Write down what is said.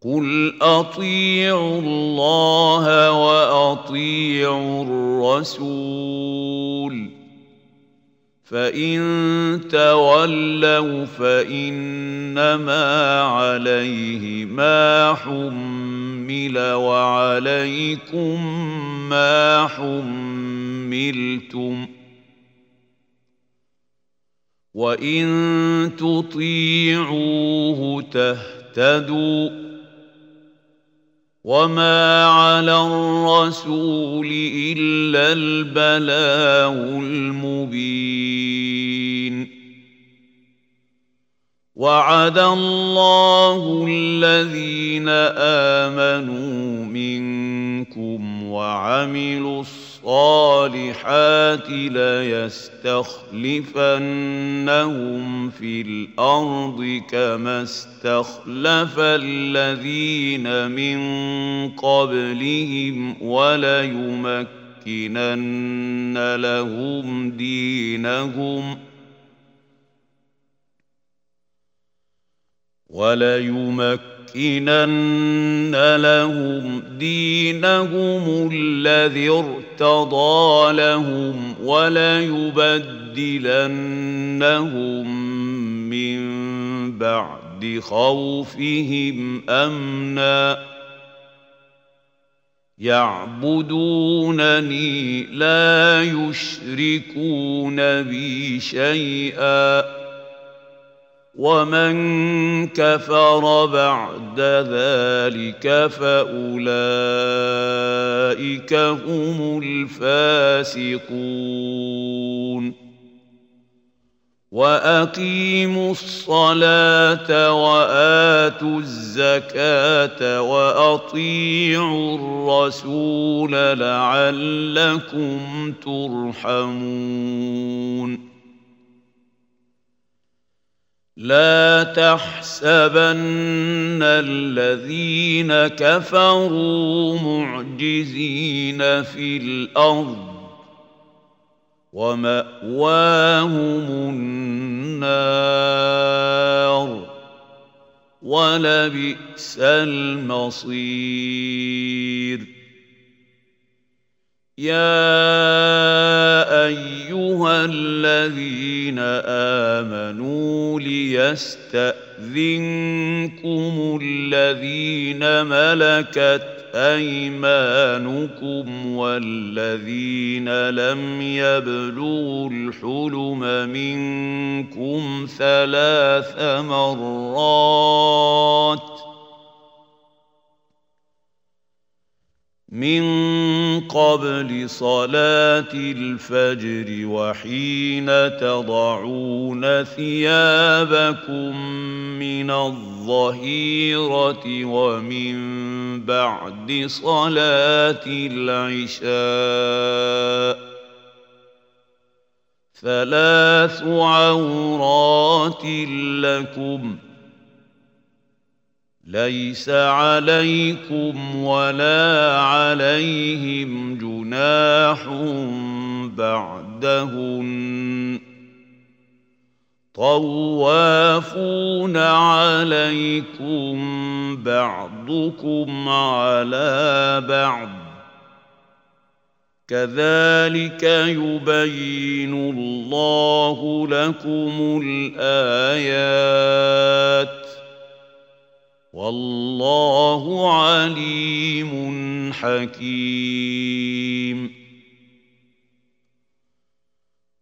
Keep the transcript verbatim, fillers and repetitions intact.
قل أطيعوا الله وأطيعوا الرسول فإن تولوا فإنما عليه ما حمل وعليكم ما حملتم وإن تطيعوه تهتدوا وما على الرسول إلا البلاغ المبين وعد الله الذين آمنوا منكم وعملوا الصالحات ليستخلفنهم في الأرض كما استخلف الذين من قبلهم وليمكنن لهم دينهم وليمكنن لهم دينهم الذي ارتضى لهم وليبدلنهم من بعد خوفهم أمنا يعبدونني لا يشركون بي شيئا ومن كفر بعد ذلك فأولئك هم الفاسقون وأقيموا الصلاة وآتوا الزكاة وأطيعوا الرسول لعلكم ترحمون لا تحسبن الذين كفروا معجزين في الأرض ومأواهم النار ولبئس المصير يا أيها الذين آمنوا ليستأذنكم الذين ملكت أيمانكم والذين لم يبلغوا الحلم منكم ثلاث مرات من قبل صلاة الفجر وحين تضعون ثيابكم من الظهيرة ومن بعد صلاة العشاء ثلاث عورات لكم ليس عليكم ولا عليهم جناح بعدهن طوافون عليكم بعضكم على بعض كذلك يبين الله لكم الآيات والله عليم حكيم